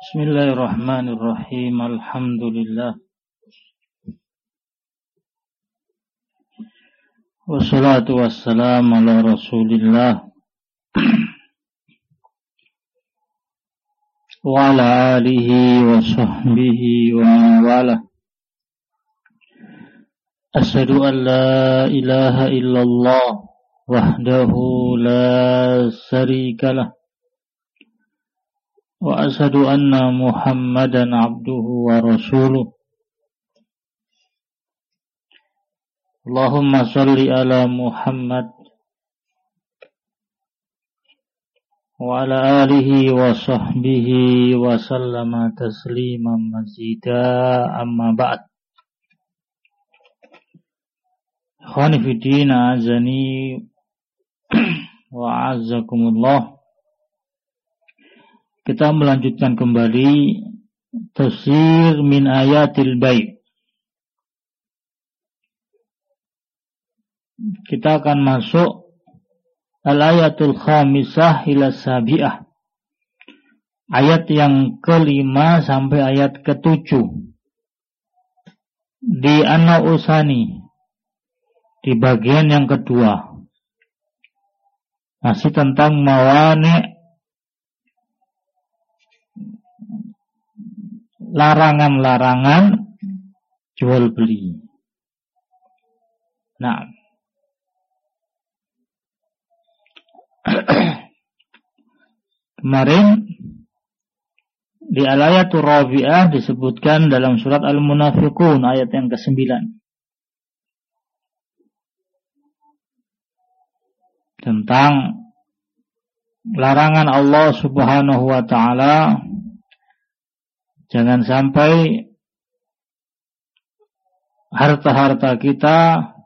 Bismillahirrahmanirrahim. Alhamdulillah. Wassalatu wassalamu ala Rasulillah wa ala alihi wa sahbihi wa man wala. Asyhadu an la ilaha illallah wahdahu la syarikalah wa asyhadu anna Muhammadan abduhu wa rasuluh. Allahumma shalli ala Muhammad wa ala alihi wa sahbihi wa sallama tasliman mazida, amma ba'd. Ikhwani fi din, azani wa azzakumullah. Kita melanjutkan kembali tafsir min ayatil bai'. Kita akan masuk al-ayatul khamisah ila sabi'ah. Ayat yang kelima sampai ayat ketujuh. Di An-Nausani, di bagian yang kedua. Masih tentang mawani', larangan-larangan jual beli. Nah, kemarin di al-ayatul rabi'ah disebutkan dalam surat Al-Munafiqun ayat yang ke-9 tentang larangan Allah Subhanahu wa ta'ala. Jangan sampai harta-harta kita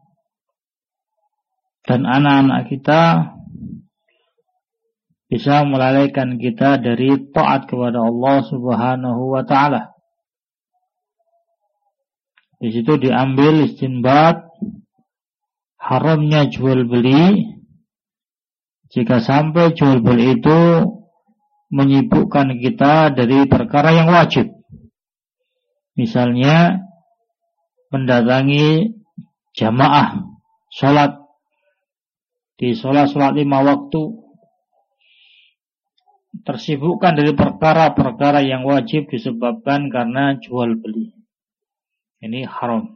dan anak-anak kita bisa melalaikan kita dari taat kepada Allah Subhanahu wa ta'ala. Di situ diambil istinbat haramnya jual beli jika sampai jual beli itu menyibukkan kita dari perkara yang wajib. Misalnya mendatangi jamaah sholat di sholat 5 waktu, tersibukkan dari perkara-perkara yang wajib disebabkan karena jual beli. Ini haram.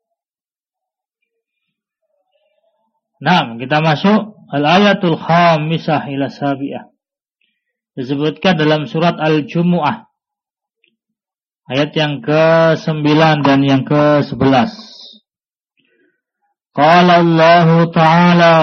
Nah, kita masuk al-ayatul khamisah ila sabi'ah. Disebutkan dalam surat Al-Jumu'ah ayat yang ke-9 dan yang ke-11. Qala Allah Ta'ala,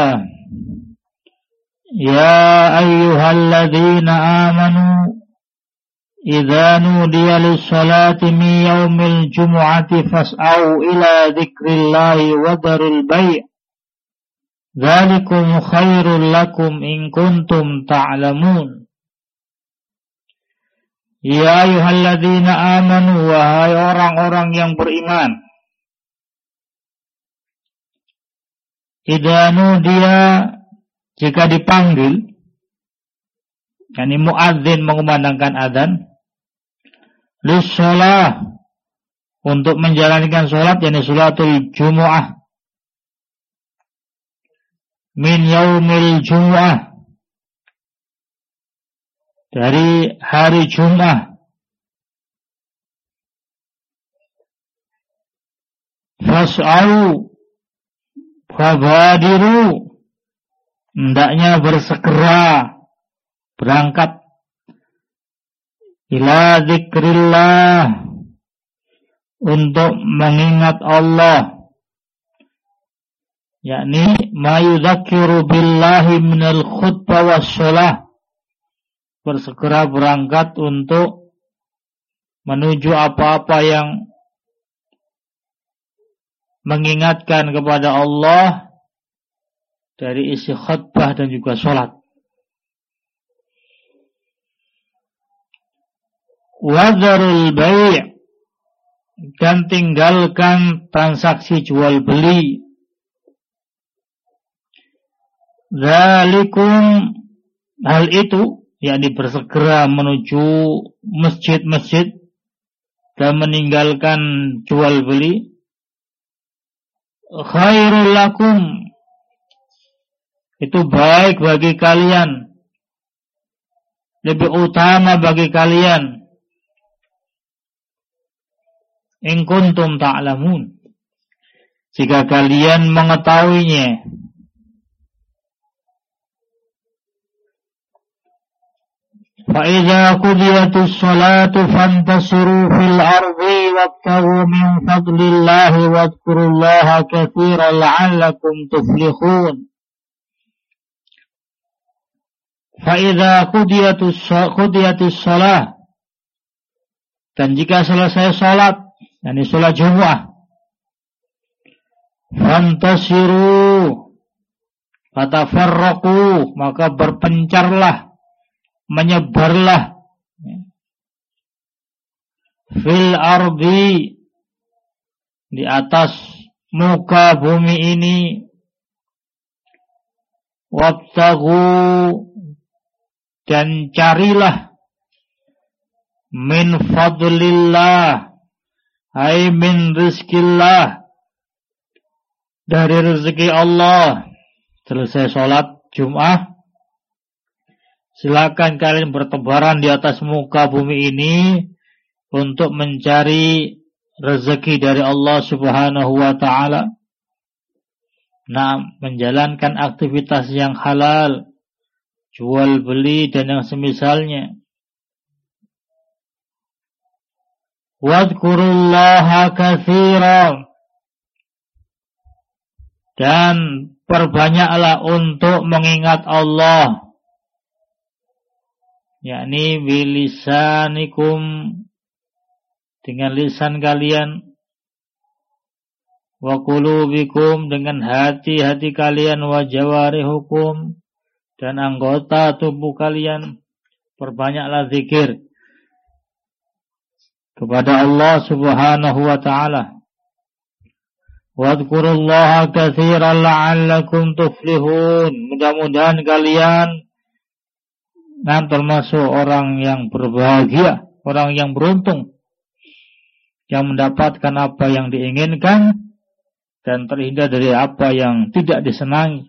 ya ayyuhalladzina amanu idza nudiya lis-salati min yaumil jumu'ati fas'au ila dzikrillahi wa dharul bai'. Dzalikum khairul lakum in kuntum ta'lamun. Ya ayyuhalladzina amanu, wahai orang-orang yang beriman. Idza nudiya, jika dipanggil, yakni muadzin mengumandangkan adzan, lis-shalah, untuk menjalankan salat, yakni salatul jumu'ah, min yaumil jumu'ah, dari hari Jumat, fas'au, fabadiru, hendaknya bersegera berangkat, ila dzikrillah, untuk mengingat Allah, yakni ma yudzakiru billahi minal khutbah was-shalah, bersegera berangkat untuk menuju apa-apa yang mengingatkan kepada Allah dari isi khutbah dan juga sholat. Wadharul bai', dan tinggalkan transaksi jual beli. Dzalikum, hal itu yakni bersegera menuju masjid-masjid dan meninggalkan jual beli, khairul lakum, itu baik bagi kalian, lebih utama bagi kalian, in kuntum ta'lamun, jika kalian mengetahuinya. فَإِذَا قُضِيَتِ الصَّلَاةُ فَانْتَشِرُوا فِي الْأَرْضِ وَابْتَغُوا مِنْ فَضْلِ اللَّهِ وَاذْكُرُوا اللَّهَ كَثِيرًا لَعَلَّكُمْ تُفْلِحُونَ. فَإِذَا قُضِيَتِ الصَّلَاةُ, dan jika selesai salat, yakni salat Jumat, fantasiru, fatafarraqu, maka berpencarlah, menyebarlah, fil ardi, di atas muka bumi ini, wabtaghu, dan carilah, min fadlillah, ay min rizkillah, dari rezeki Allah. Selesai sholat Jum'ah, silakan kalian bertebaran di atas muka bumi ini untuk mencari rezeki dari Allah Subhanahu wa ta'ala. Nah, menjalankan aktivitas yang halal, jual beli dan yang semisalnya. Wadhkurullaha katsiran, dan perbanyaklah untuk mengingat Allah, yakni bilisanikum, dengan lisan kalian, wa qulubikum, dengan hati-hati kalian, wa jawarihukum, dan anggota tubuh kalian. Perbanyaklah zikir kepada Allah Subhanahu wa ta'ala. Wadhkurullaha katsiran la'allakum tuflihun. Mudah-mudahan kalian termasuk orang yang berbahagia, orang yang beruntung, yang mendapatkan apa yang diinginkan dan terhindar dari apa yang tidak disenangi.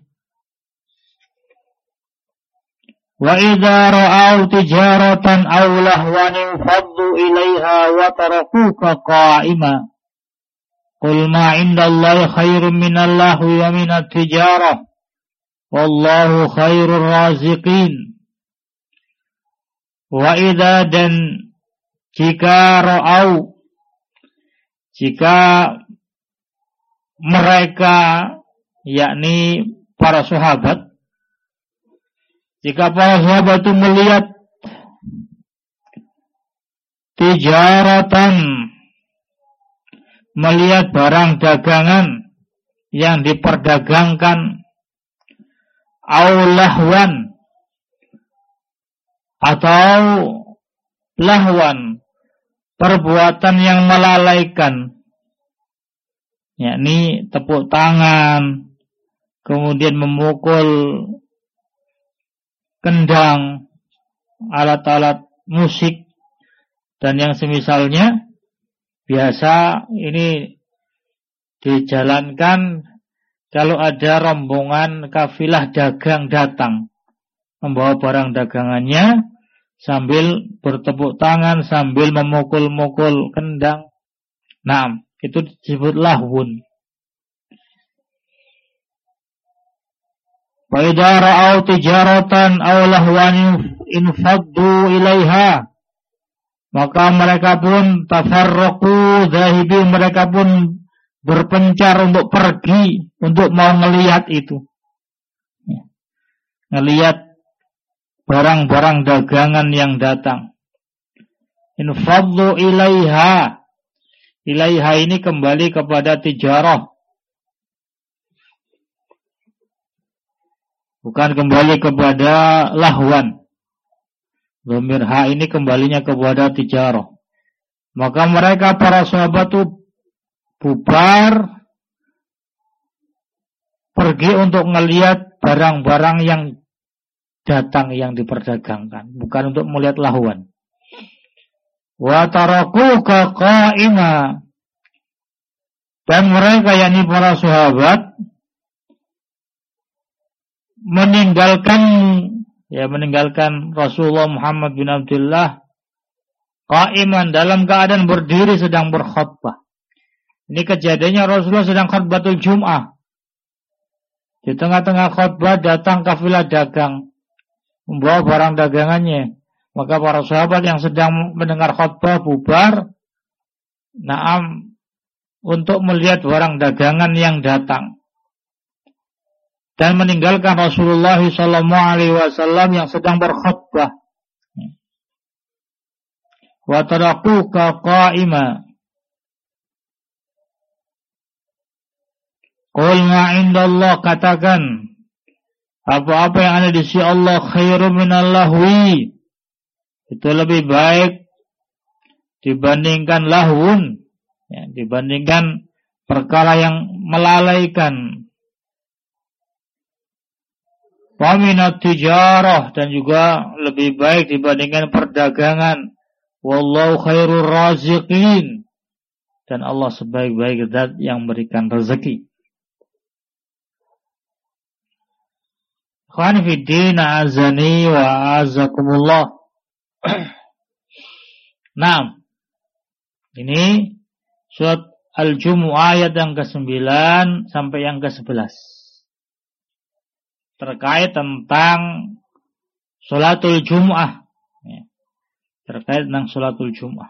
Wa idza ra'aw tijaratan aw lahwan faddu ilaiha wa tarakuka qa'ima. Qul ma 'indallahi khairun minal lahwi wa minat tijarah. Wallahu khairur raziqin. Wa idza, dan jika ra'au, jika mereka, yakni para sahabat, jika para sahabat itu melihat tijaratan, melihat barang dagangan yang diperdagangkan, au lahwan, atau lahwan, perbuatan yang melalaikan, yakni tepuk tangan, kemudian memukul kendang, alat-alat musik, dan yang semisalnya. Biasa ini dijalankan kalau ada rombongan kafilah dagang datang, membawa barang dagangannya sambil bertepuk tangan, sambil memukul-mukul kendang. Nah, itu disebut lahwun. Wa idza ra'aw tijaratan aw lahwan infaddu ilaiha, maka mereka pun tafarraqu zahibi, mereka pun berpencar untuk pergi, untuk mau ngelihat itu, ngelihat barang-barang dagangan yang datang. Infaddu ilaiha, ilaiha ini kembali kepada tijarah, bukan kembali kepada lahwan. Dhamir ha ini kembalinya kepada tijarah. Maka mereka para sahabat itu bubar, pergi untuk melihat barang-barang yang datang yang diperdagangkan, bukan untuk melihat lahuan. Wa tarakuka qa'ima, dan mereka yakni para sahabat meninggalkan Rasulullah Muhammad bin Abdullah qa'iman, dalam keadaan berdiri sedang berkhutbah. Ini kejadiannya Rasulullah sedang khutbatul Jum'ah. Di tengah-tengah khutbah datang kafilah dagang membawa barang dagangannya. Maka para sahabat yang sedang mendengar khutbah bubar, untuk melihat barang dagangan yang datang, dan meninggalkan Rasulullah SAW yang sedang berkhutbah. Wa tarakuka qa'ima, qul ma indallah, katakan apa-apa yang ada di sisi Allah khairum minal lahwi, itu lebih baik dibandingkan lahun, dibandingkan perkara yang melalaikan. Wa minat tijarah, dan juga lebih baik dibandingkan perdagangan. Wallahu khairur raziqin, dan Allah sebaik-baik zat yang memberikan rezeki. Ikhwani fid din, azani wa azakumullah. Nah, ini surat Al-Jumu'ah ayat yang ke-9 sampai yang ke-11. Terkait tentang sholatul Jumu'ah. Terkait tentang sholatul Jumu'ah.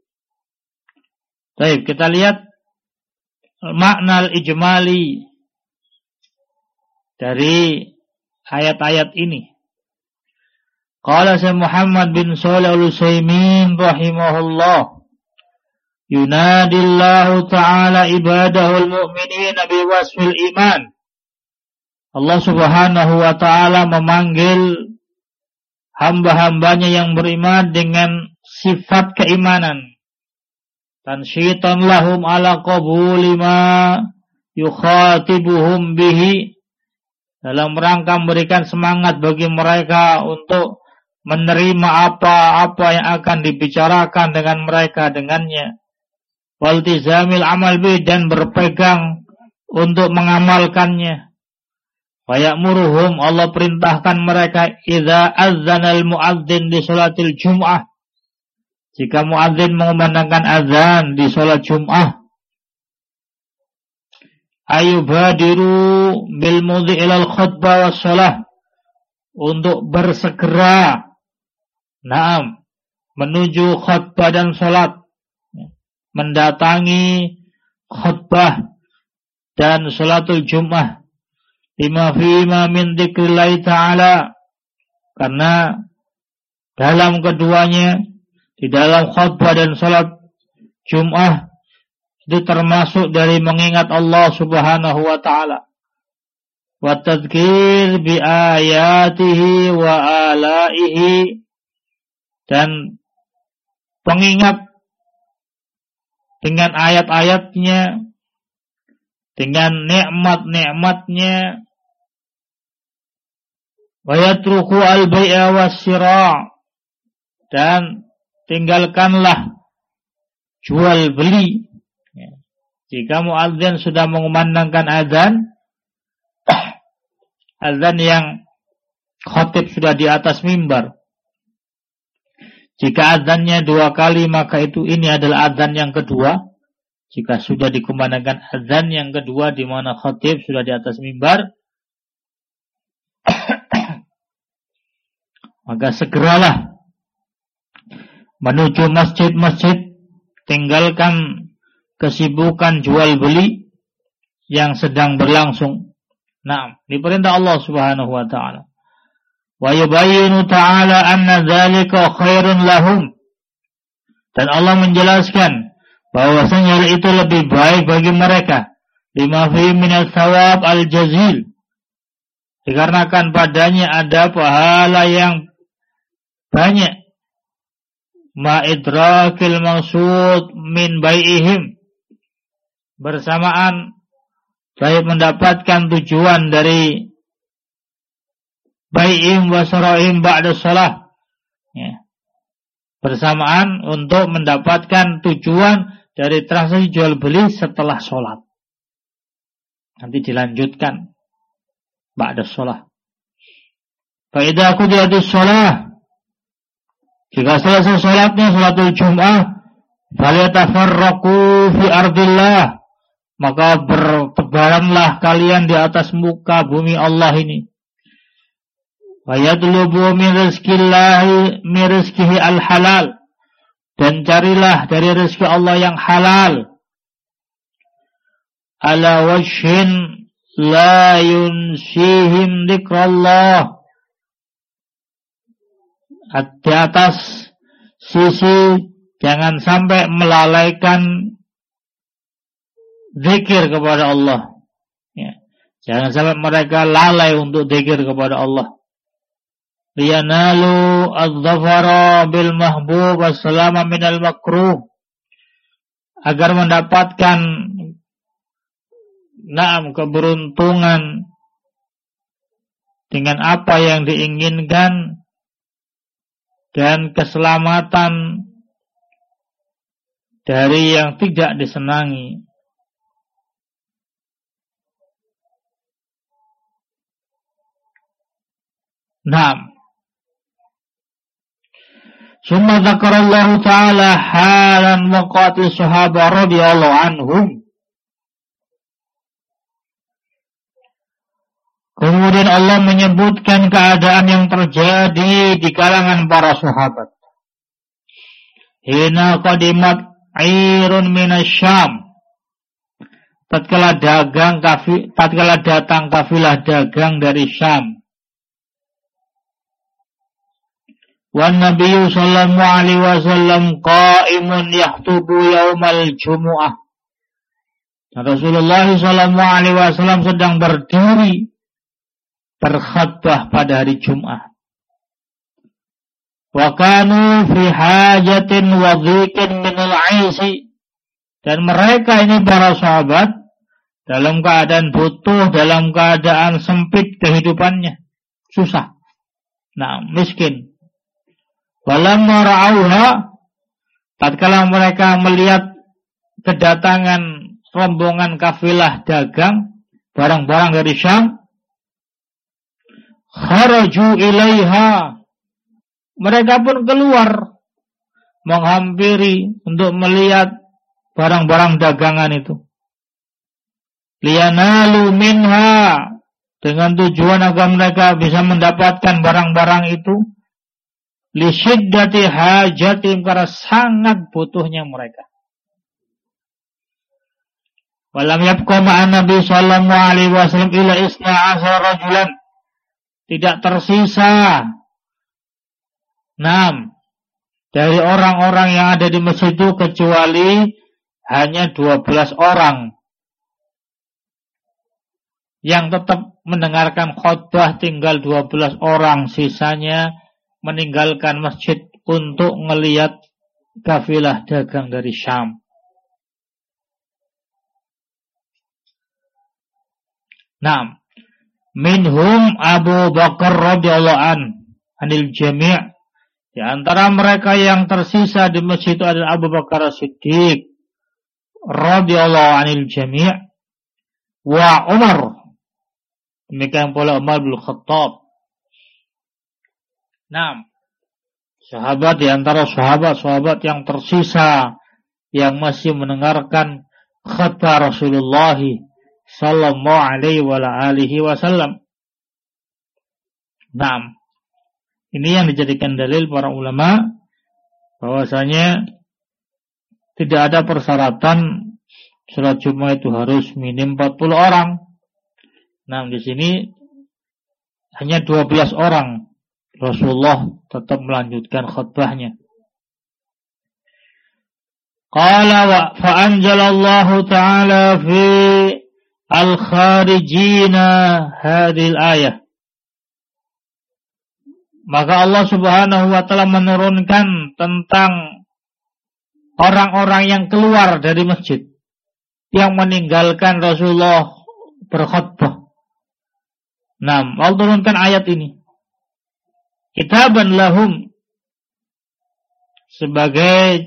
Baik, kita lihat makna al-ijmali dari ayat-ayat ini. Qala Syekh Muhammad bin Shalih Al-Utsaimin rahimahullah, yunadillahu ta'ala ibadahul mu'minina biwasfil iman. Allah Subhanahu wa ta'ala memanggil hamba-hambanya yang beriman dengan sifat keimanan. Tansyitan lahum ala qabuli ma yukhatibuhum bihi, dalam rangka memberikan semangat bagi mereka untuk menerima apa-apa yang akan dibicarakan dengan mereka dengannya. Waltizamil amal bih, dan berpegang untuk mengamalkannya. Fayamuruhum, Allah perintahkan mereka, idza azzanal muadzin di sholatil Jum'ah, jika muadzin mengumandangkan azan di sholat Jum'ah, ayubadiru bil mudhi ilal khutbah was sholah, untuk bersegera menuju khutbah dan sholat, mendatangi khutbah dan sholatul Jum'ah, lima fima min dzikrillah ta'ala, karena dalam keduanya, di dalam khutbah dan sholat Jum'ah, itu termasuk dari mengingat Allah Subhanahu wa ta'ala, wa tadzkir bi ayatihi wa alaihi, dan pengingat dengan ayat-ayatnya, dengan nikmat-nikmatnya. Wa yatruku al-bai'a was-shira', dan tinggalkanlah jual beli. Jika muadzin sudah mengumandangkan azan, azan yang khatib sudah di atas mimbar, jika azannya 2 kali, maka ini adalah azan yang kedua. Jika sudah dikumandangkan azan yang kedua di mana khatib sudah di atas mimbar, maka segeralah menuju masjid-masjid, tinggalkan kesibukan jual beli yang sedang berlangsung. Nah, diperintah Allah Subhanahu wa ta'ala. Wa yubayyinu ta'ala anna dzalika khairun lahum, dan Allah menjelaskan bahwasanya itu lebih baik bagi mereka, lima fi minal thawab al-jazil, dikarenakan padanya ada pahala yang banyak, ma idrakil maksud min bai'ihim, bersamaan baik mendapatkan tujuan dari bai'im wa syara'im ba'da shalah. Ya. Bersamaan untuk mendapatkan tujuan dari transaksi jual beli setelah sholat. Nanti dilanjutkan ba'da shalah. Fa idza qudiyatis shalah, jika selesai sholatnya, sholatul Jum'ah, falyatafarraqu fi ardillah, maka bertebaranlah kalian di atas muka bumi Allah ini. Wa yatlubu min rizqihi al-halal, dan carilah dari rezeki Allah yang halal. Ala wajhin la yunsihim dzikrallah, di atas sisi jangan sampai melalaikan zikir kepada Allah. Ya. Jangan sampai mereka lalai untuk zikir kepada Allah. Liyanalu adz-dzafara bil mahbub wassalama minal makruh, agar mendapatkan keberuntungan dengan apa yang diinginkan dan keselamatan dari yang tidak disenangi. Naam. Summa dzakarallahu ta'ala halan waqati sahabat radhiyallahu anhum. Kemudian Allah menyebutkan keadaan yang terjadi di kalangan para sahabat. Hina qadimat airun minasyam, tatkala datang kafilah dagang dari Syam. Wan Nabiyyu sallallahu alaihi wasallam qa'imun yakhutubu yaumal jumu'ah. Rasulullah sallallahu alaihi wasallam sedang berdiri berkhutbah pada hari Jumat. Wa kanu fi hajatin wa dhiqin min al-'aisi, dan mereka ini para sahabat dalam keadaan butuh, dalam keadaan sempit kehidupannya, susah. Miskin. Walamma ra'auha, tatkala mereka melihat kedatangan rombongan kafilah dagang barang-barang dari Syam, kharaju ilaiha, mereka pun keluar menghampiri untuk melihat barang-barang dagangan itu. Liyanalu minha, dengan tujuan agar mereka bisa mendapatkan barang-barang itu. Li syiddati hajatim, karena sangat butuhnya mereka. Walam yabqa ma'an Nabi sallallahu alaihi wasallam ila 12 rajulan, tidak tersisa 6 dari orang-orang yang ada di masjid itu kecuali hanya 12 orang yang tetap mendengarkan khutbah. Tinggal 12 orang, sisanya meninggalkan masjid untuk melihat kafilah dagang dari Syam. Minhum Abu Bakar radhiyallahu anil jami', di antara mereka yang tersisa di masjid itu adalah Abu Bakar As-Siddiq radhiyallahu anil jami', wa Umar, demikian pula Umar bin Khattab. Sahabat di antara sahabat-sahabat yang tersisa yang masih mendengarkan khutbah Rasulullah sallallahu alaihi wa alihi wasallam. Ini yang dijadikan dalil para ulama bahwasanya tidak ada persyaratan salat Jumat itu harus minim 40 orang. Di sini hanya 12 orang. Rasulullah tetap melanjutkan khutbahnya. Qala wa fa'anjalallahu ta'ala fi al-kharijina hadhil ayah. Maka Allah Subhanahu wa ta'ala menurunkan tentang orang-orang yang keluar dari masjid, yang meninggalkan Rasulullah berkhutbah. Allah turunkan ayat ini. kitaban lahum, sebagai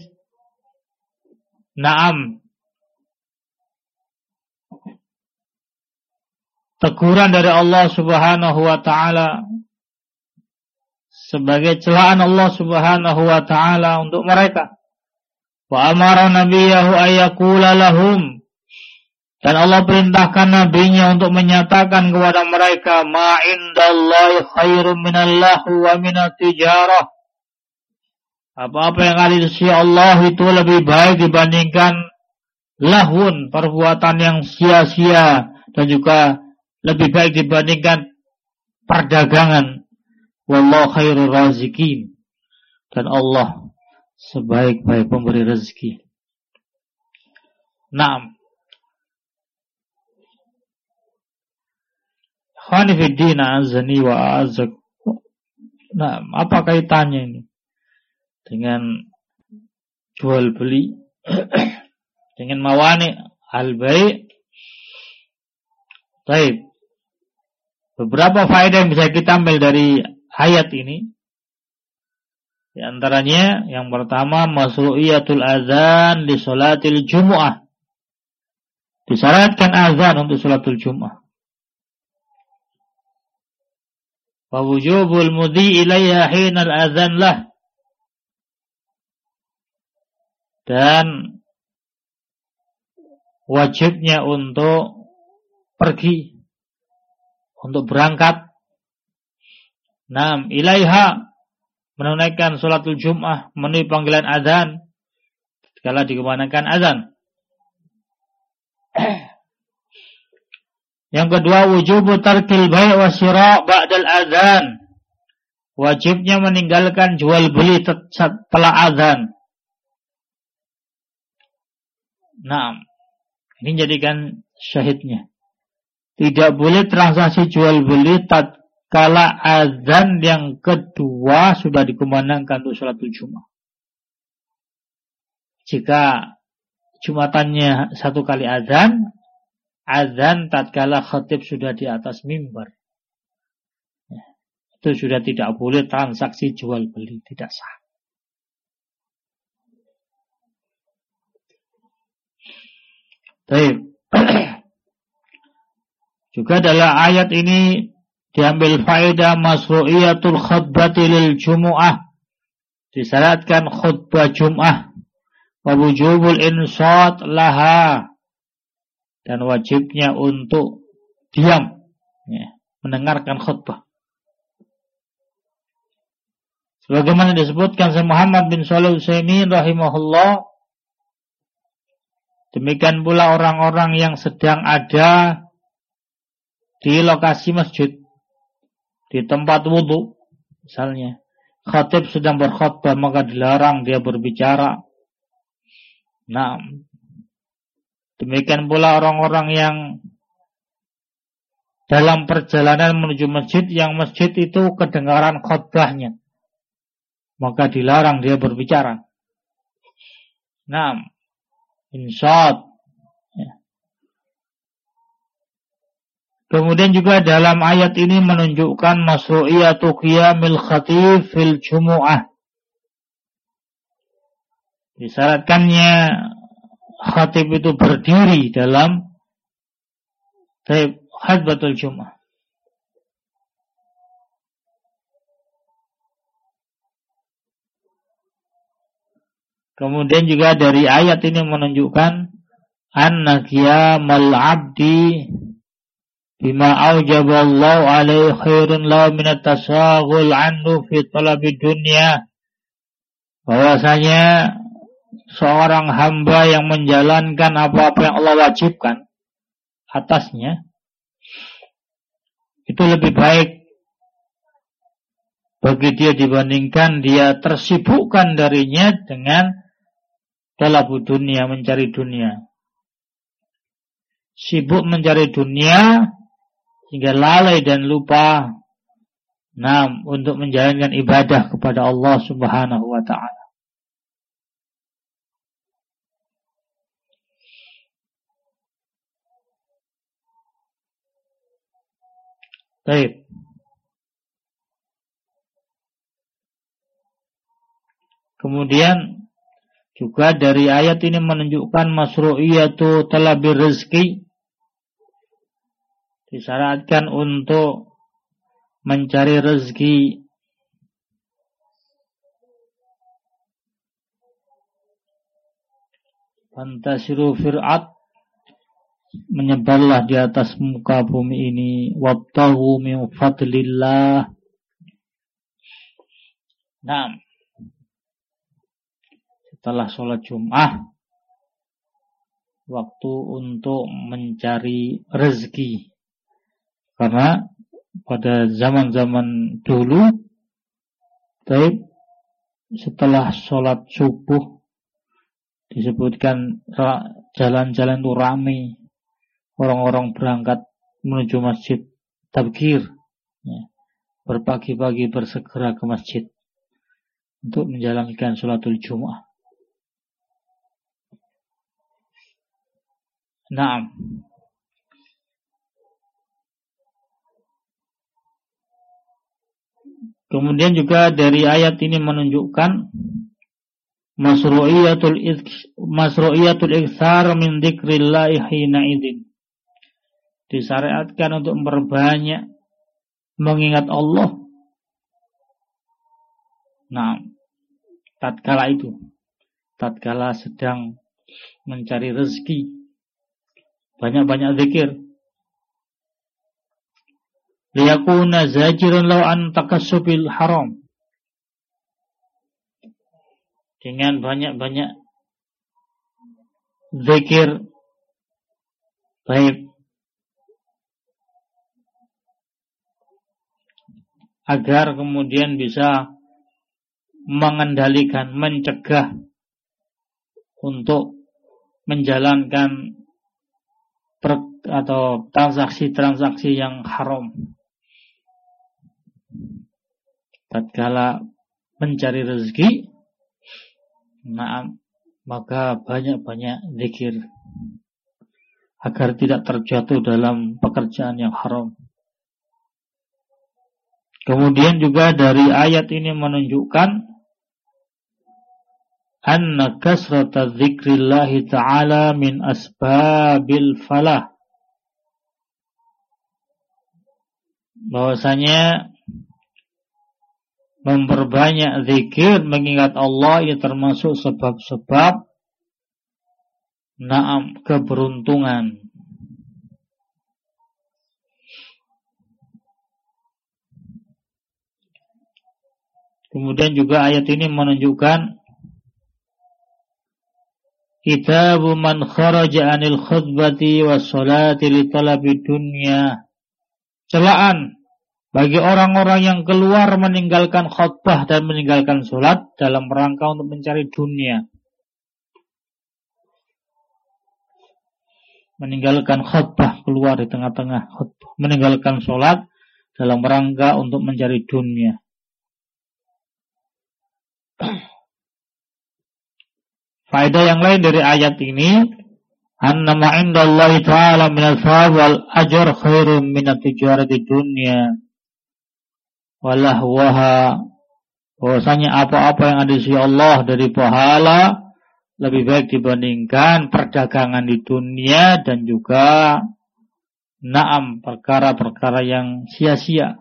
teguran dari Allah Subhanahu wa taala, sebagai celaan Allah Subhanahu wa taala untuk mereka. Wa amara nabiyahu ayyaqula lahum, dan Allah perintahkan nabinya untuk menyatakan kepada mereka, ma indallahi khairum minallahu wa minat tijarah. Apa-apa yang ada di sisi Allah itu lebih baik dibandingkan lahun, perbuatan yang sia-sia, dan juga lebih baik dibandingkan perdagangan. Wallahu khairur razikin, dan Allah sebaik-baik pemberi rezeki. Naam. Khani fid din azani wa azak. Naam, apa kaitannya ini dengan jual beli dengan mawani al-bai'? Baik. Beberapa faedah yang bisa kita ambil dari ayat ini. Di antaranya yang pertama, masru'iyatul azan li sholatil jumu'ah. Disyaratkan azan untuk sholatul jumu'ah. Wa wujubul mudhi ilaiha hinal azan lah. Dan wajibnya untuk pergi, untuk berangkat, ilaiha, menunaikan sholatul jum'ah, memenuhi panggilan azan kala dikumandangkan azan. Yang kedua, wujubu tarkil bai' wa syira' ba'dal azan. Wajibnya meninggalkan jual beli setelah azan. Ini jadikan syahidnya. Tidak boleh transaksi jual beli tatkala azan yang kedua sudah dikumandangkan untuk sholatul Jumat. Jika Jumatannya satu kali azan tatkala khatib sudah di atas mimbar. Itu sudah tidak boleh transaksi jual beli, tidak sah. Baik. Juga dalam ayat ini diambil faedah masru'iyatul khutbati lil jumu'ah. Disyaratkan khutbah Jum'ah. Wa wujubul insat laha. Dan wajibnya untuk diam, mendengarkan khutbah. Sebagaimana disebutkan oleh Muhammad bin Shalih Al-Utsaimin rahimahullah, demikian pula orang-orang yang sedang ada di lokasi masjid, di tempat wudu, misalnya khatib sedang berkhutbah, maka dilarang dia berbicara. Demikian pula orang-orang yang dalam perjalanan menuju masjid, yang masjid itu kedengaran khutbahnya, maka dilarang dia berbicara. Insad. Kemudian juga dalam ayat ini menunjukkan masru'iyatu qiyamil khatib fil jumu'ah. Disyaratkannya khatib itu berdiri dalam khutbatul Jumu'ah. Kemudian juga dari ayat ini menunjukkan anna qiyamal 'abdi bima aujaballahu alaihi khairun lahu minat tasaghul anhu fi talabid dunya. Bahwasanya seorang hamba yang menjalankan apa-apa yang Allah wajibkan atasnya, itu lebih baik bagi dia dibandingkan dia tersibukkan darinya dengan talabud dunia, mencari dunia. Sibuk mencari dunia sehingga lalai dan lupa untuk menjalankan ibadah kepada Allah Subhanahu wa ta'ala. Baik. Kemudian juga dari ayat ini menunjukkan masyru'iyatu talabir rezeki, disyaratkan untuk mencari rezeki. Fantasiru fir'at, menyebarlah di atas muka bumi ini, wabtaghu min fadlillah. Nah, setelah sholat Jum'ah, waktu untuk mencari rezeki. Karena pada zaman-zaman dulu, setelah sholat subuh, disebutkan jalan-jalan itu ramai, orang-orang berangkat menuju masjid tabkir, ya, berpagi-pagi bersegera ke masjid untuk menjalankan sholatul Jum'ah. Naam. Kemudian juga dari ayat ini menunjukkan masru'iyatul iktsar min dzikrillah hina idzin. Disyariatkan untuk memperbanyak mengingat Allah. Nah, tatkala sedang mencari rezeki, banyak-banyak zikir. Liyakuna zajiran law an takassubil haram. Dengan banyak-banyak zikir baik, agar kemudian bisa mengendalikan, mencegah untuk menjalankan atau transaksi-transaksi yang haram. Tatkala mencari rezeki, maka banyak-banyak zikir agar tidak terjatuh dalam pekerjaan yang haram. Kemudian juga dari ayat ini menunjukkan anna kasrata dzikrillahi ta'ala min asbabil falah, bahwasanya memperbanyak zikir, mengingat Allah, ini termasuk sebab-sebab keberuntungan. Kemudian juga ayat ini menunjukkan kitabu man kharaja anil khutbati was salati li talabi dunya, celaan bagi orang-orang yang keluar meninggalkan khutbah dan meninggalkan sholat dalam rangka untuk mencari dunia. Meninggalkan khutbah, keluar di tengah-tengah khutbah, meninggalkan sholat dalam rangka untuk mencari dunia. Faedah yang lain dari ayat ini, anna ma indallahi ta'ala minal thawab wal ajr khairum minat tijarati dunya walahwaha, bahwasanya apa-apa yang ada di sisi Allah dari pahala lebih baik dibandingkan perdagangan di dunia dan juga perkara-perkara yang sia-sia.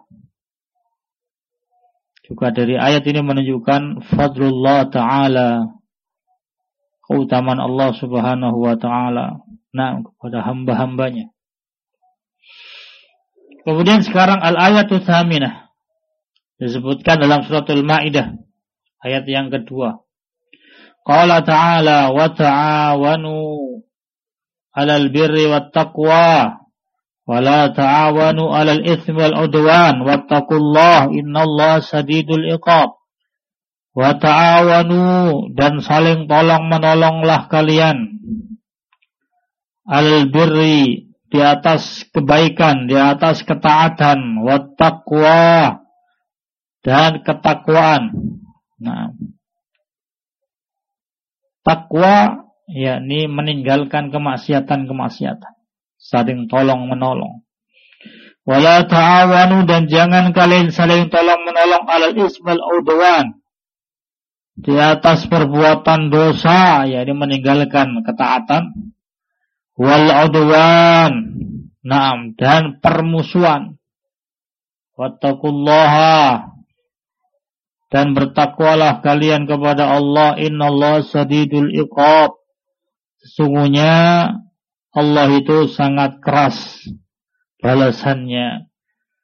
Juga dari ayat ini menunjukkan fadlullah ta'ala, keutamaan Allah subhanahu wa ta'ala kepada hamba-hambanya. Kemudian sekarang al-ayatul thaminah, disebutkan dalam suratul Maidah ayat yang kedua. Qala ta'ala wa ta'awanu 'alal birri wat taqwa wa la ta'awanu 'alal itsmi wal 'udwan wattaqullaha innallaha shadidul iqab. Wa ta'awanu, dan saling tolong menolonglah kalian, 'alal birri, di atas kebaikan, di atas ketaatan, wat taqwa, dan ketakwaan. Takwa yakni meninggalkan kemaksiatan-kemaksiatan, saling tolong menolong. Wala ta'awanu, dan jangan kalian saling tolong menolong 'alal ismal udwan, di atas perbuatan dosa, yakni meninggalkan ketaatan, wal udwan, na'am, dan permusuhan, wattaqullaha, dan bertakwalah kalian kepada Allah, innallaha sadidul iqab, sesungguhnya Allah itu sangat keras balasannya.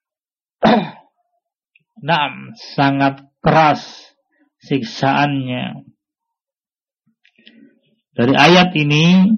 Naam, sangat keras siksaannya. Dari ayat ini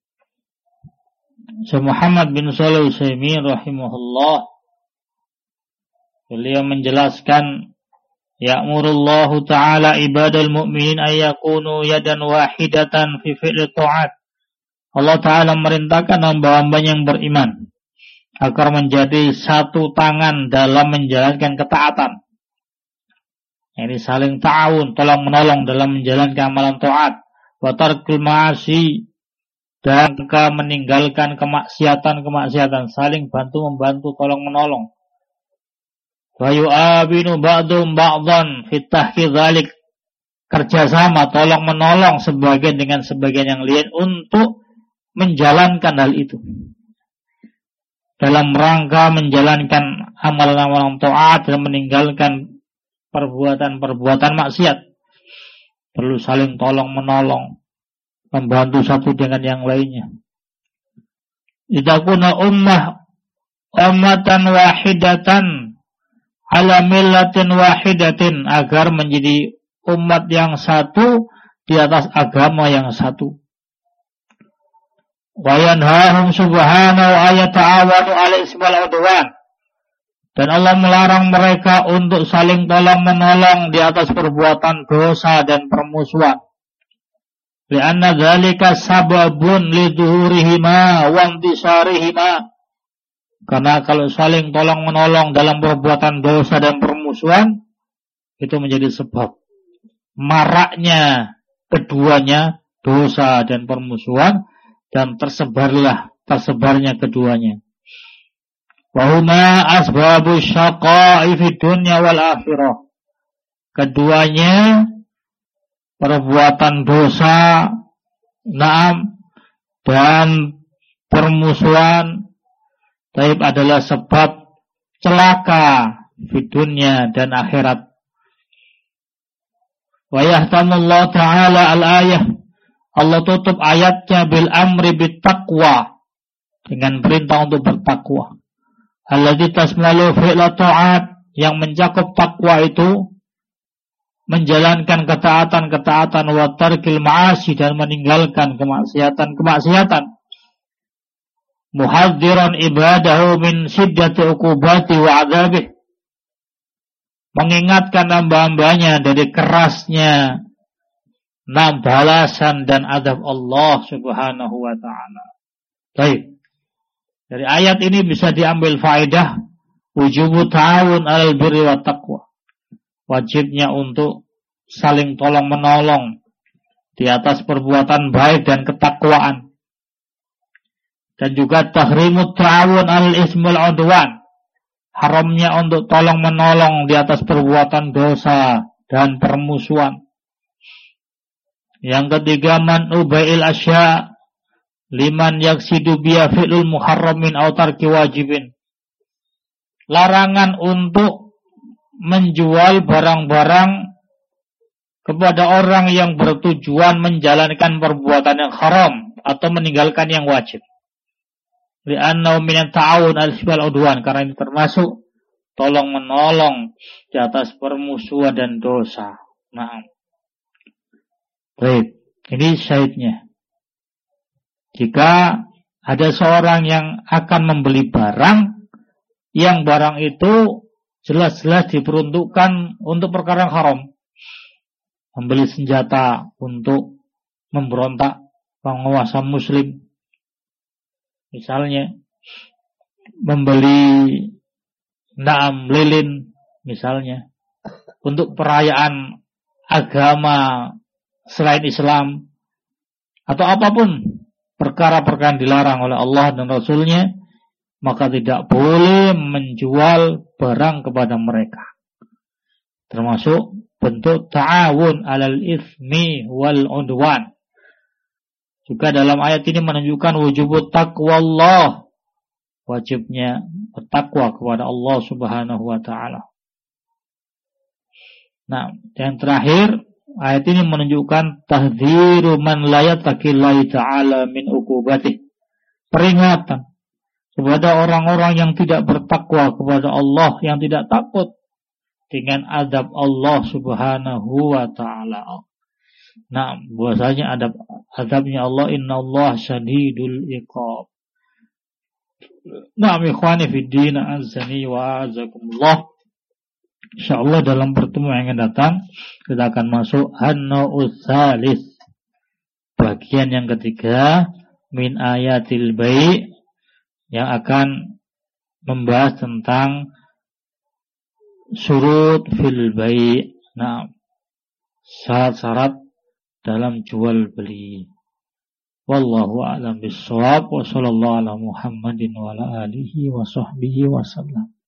Syekh Muhammad bin Shalih Al-Utsaimin rahimahullah, beliau menjelaskan, ya'murullahu ta'ala ibadal mu'minin ayyakunu yadan wahidatan fi fi'li ta'at. Allah Ta'ala merintahkan hamba-hamba yang beriman agar menjadi satu tangan dalam menjalankan ketaatan. Ini saling ta'awun, tolong menolong dalam menjalankan amalan taat. Wa tarkul ma'asi, dan meninggalkan kemaksiatan, saling bantu-membantu, tolong menolong. Wa yu'abinu ba'dum ba'dhan fit tahqiq dzalik, kerjasama, tolong menolong sebagian dengan sebagian yang lain untuk menjalankan hal itu dalam rangka menjalankan amalan-amalan taat dan meninggalkan perbuatan-perbuatan maksiat. Perlu saling tolong menolong, membantu satu dengan yang lainnya. Idza kunna ummatan wahidatan ala millatin wahidatin, agar menjadi umat yang satu di atas agama yang satu. Wa yanhahum subhanahu ayata'awanu 'ala ismi wal 'udwan, dan Allah melarang mereka untuk saling tolong menolong di atas perbuatan dosa dan permusuhan. Li'anna dzalika sababun lidzuhurihima wa intisarihima, karena kalau saling tolong menolong dalam perbuatan dosa dan permusuhan, itu menjadi sebab maraknya keduanya, dosa dan permusuhan, dan tersebarnya keduanya. Wa huma asbabu syaqa'i fid dunya wal akhirah. Keduanya, perbuatan dosa, na'am, dan permusuhan, taib, adalah sebab celaka di dunia dan akhirat. Wa yahtamullahu ta'ala al-ayah, Allah tutup ayatnya bil amri bit taqwa, dengan perintah untuk bertakwa. Alladzi tasmalu fi'la ta'at, yang mencakup takwa itu menjalankan ketaatan-ketaatan, wa tarkil ma'asi, dan meninggalkan kemaksiatan. Muhadziran ibadahu min siddati uqubati wa 'adzabih, mengingatkan hamba-hambanya dari kerasnya balasan dan adab Allah Subhanahu wa ta'ala. Baik. Dari ayat ini bisa diambil faedah wujubu ta'awun 'alal birri wat taqwa. Wajibnya untuk saling tolong menolong di atas perbuatan baik dan ketakwaan. Dan juga tahrimut ta'awun 'alal ismi wal 'udwan. Haramnya untuk tolong menolong di atas perbuatan dosa dan permusuhan. Yang ketiga, man ubail asya liman yaksidu biya fi'lul muharramin aw tarki wajibin. Larangan untuk menjual barang-barang kepada orang yang bertujuan menjalankan perbuatan yang haram atau meninggalkan yang wajib. Li'annahu min ta'awun al-ismi wal 'udwan, karena ini termasuk tolong menolong di atas permusuhan dan dosa. Nah, baik, ini syahidnya. Jika ada seorang yang akan membeli barang, yang barang itu jelas-jelas diperuntukkan untuk perkara yang haram, membeli senjata untuk memberontak penguasa muslim, misalnya membeli lilin, misalnya untuk perayaan agama selain Islam, atau apapun perkara-perkara yang dilarang oleh Allah dan Rasulnya, maka tidak boleh menjual barang kepada mereka. termasuk bentuk ta'awun 'alal itsmi wal 'udwan. Juga dalam ayat ini menunjukkan wujubut taqwallah, wajibnya bertakwa kepada Allah Subhanahu wa taala. Nah, yang terakhir, ayat ini menunjukkan tahdziru man la yattaqillahi ta'ala min uqubatih. Peringatan kepada orang-orang yang tidak bertakwa kepada Allah, yang tidak takut dengan azab Allah Subhanahu wa taala. Nah, bahwasanya azabnya Allah, innallaha syadidul iqab. Nah, ikhwani fid din, azani wa azakumullah. Insyaallah dalam pertemuan yang akan datang kita akan masuk an-nau'us tsalis, bagian yang ketiga min ayatil bai', yang akan membahas tentang surut fil bai'. Nah, syarat-syarat dalam jual beli. Wallahu a'lam bissawab wa sallallahu ala Muhammadin wa ala alihi wa sahbihi wa sallam.